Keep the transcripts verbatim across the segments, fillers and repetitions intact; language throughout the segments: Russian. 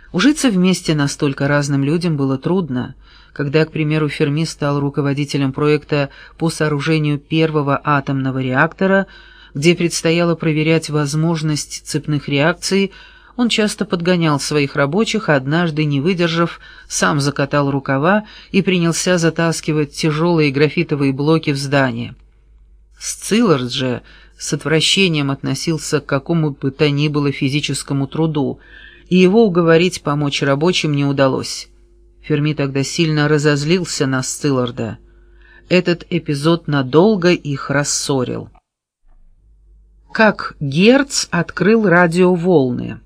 Ужиться вместе настолько разным людям было трудно. Когда, к примеру, Ферми стал руководителем проекта по сооружению первого атомного реактора, где предстояло проверять возможность цепных реакций, он часто подгонял своих рабочих, а однажды, не выдержав, сам закатал рукава и принялся затаскивать тяжелые графитовые блоки в здание. Сциллард же с отвращением относился к какому бы то ни было физическому труду, и его уговорить помочь рабочим не удалось. Ферми тогда сильно разозлился на Сцилларда. Этот эпизод надолго их рассорил. Как Герц открыл радиоволны.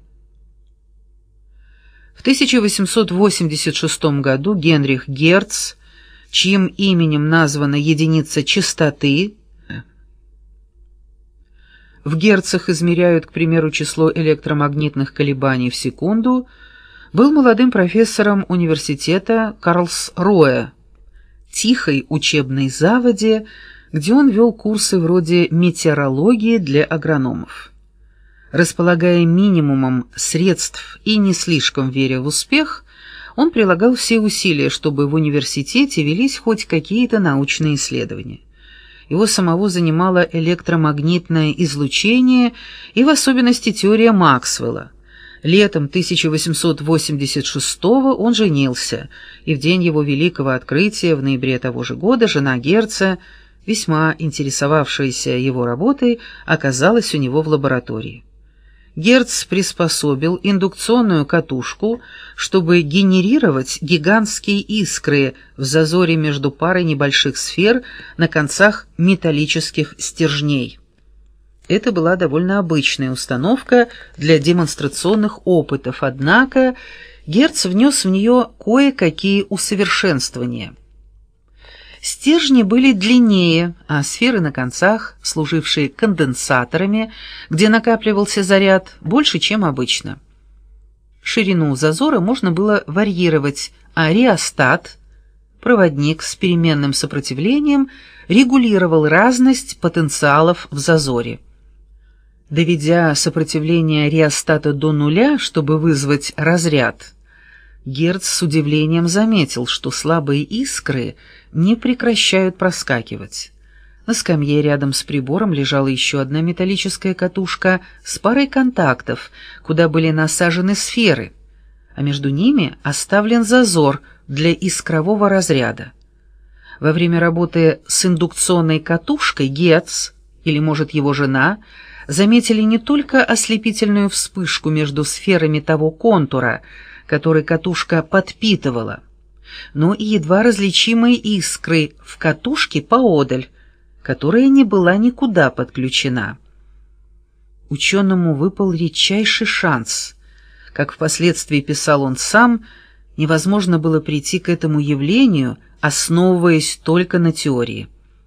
В тысяча восемьсот восемьдесят шестом году Генрих Герц, чьим именем названа единица частоты, в герцах измеряют, к примеру, число электромагнитных колебаний в секунду, был молодым профессором университета Карлсруэ, тихой учебной заводе, где он вел курсы вроде метеорологии для агрономов. Располагая минимумом средств и не слишком веря в успех, он прилагал все усилия, чтобы в университете велись хоть какие-то научные исследования. Его самого занимало электромагнитное излучение и в особенности теория Максвелла. Летом тысяча восемьсот восемьдесят шестого он женился, и в день его великого открытия в ноябре того же года жена Герца, весьма интересовавшаяся его работой, оказалась у него в лаборатории. Герц приспособил индукционную катушку, чтобы генерировать гигантские искры в зазоре между парой небольших сфер на концах металлических стержней. Это была довольно обычная установка для демонстрационных опытов, однако Герц внес в нее кое-какие усовершенствования. Стержни были длиннее, а сферы на концах, служившие конденсаторами, где накапливался заряд, больше, чем обычно. Ширину зазора можно было варьировать, а реостат, проводник с переменным сопротивлением, регулировал разность потенциалов в зазоре. Доведя сопротивление реостата до нуля, чтобы вызвать разряд, Герц с удивлением заметил, что слабые искры не прекращают проскакивать. На скамье рядом с прибором лежала еще одна металлическая катушка с парой контактов, куда были насажены сферы, а между ними оставлен зазор для искрового разряда. Во время работы с индукционной катушкой Герц, или, может, его жена, заметили не только ослепительную вспышку между сферами того контура, который катушка подпитывала, но и едва различимые искры в катушке поодаль, которая не была никуда подключена. Ученому выпал редчайший шанс. Как впоследствии писал он сам, невозможно было прийти к этому явлению, основываясь только на теории.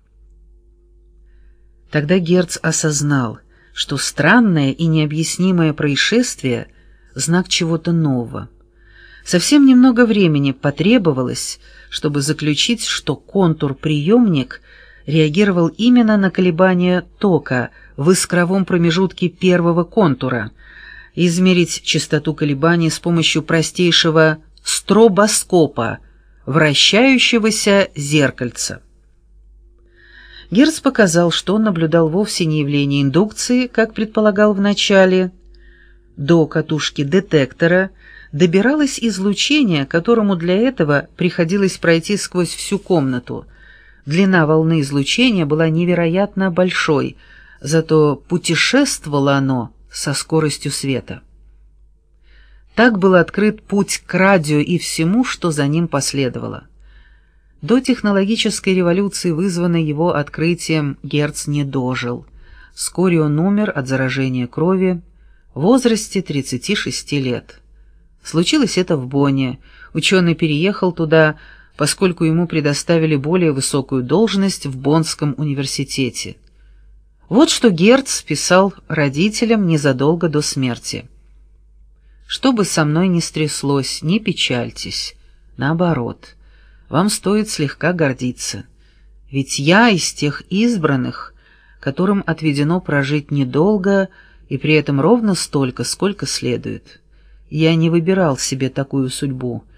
Тогда Герц осознал, что странное и необъяснимое происшествие — знак чего-то нового. Совсем немного времени потребовалось, чтобы заключить, что контур-приемник реагировал именно на колебания тока в искровом промежутке первого контура, и измерить частоту колебаний с помощью простейшего стробоскопа, вращающегося зеркальца. Герц показал, что он наблюдал вовсе не явление индукции, как предполагал вначале. До катушки детектора добиралось излучение, которому для этого приходилось пройти сквозь всю комнату. Длина волны излучения была невероятно большой, зато путешествовало оно со скоростью света. Так был открыт путь к радио и всему, что за ним последовало. До технологической революции, вызванной его открытием, Герц не дожил. Вскоре он умер от заражения крови в возрасте тридцати шести лет. Случилось это в Бонне. Ученый переехал туда, поскольку ему предоставили более высокую должность в Боннском университете. Вот что Герц писал родителям незадолго до смерти. «Что бы со мной ни стряслось, не печальтесь. Наоборот, вам стоит слегка гордиться. Ведь я из тех избранных, которым отведено прожить недолго и при этом ровно столько, сколько следует. Я не выбирал себе такую судьбу.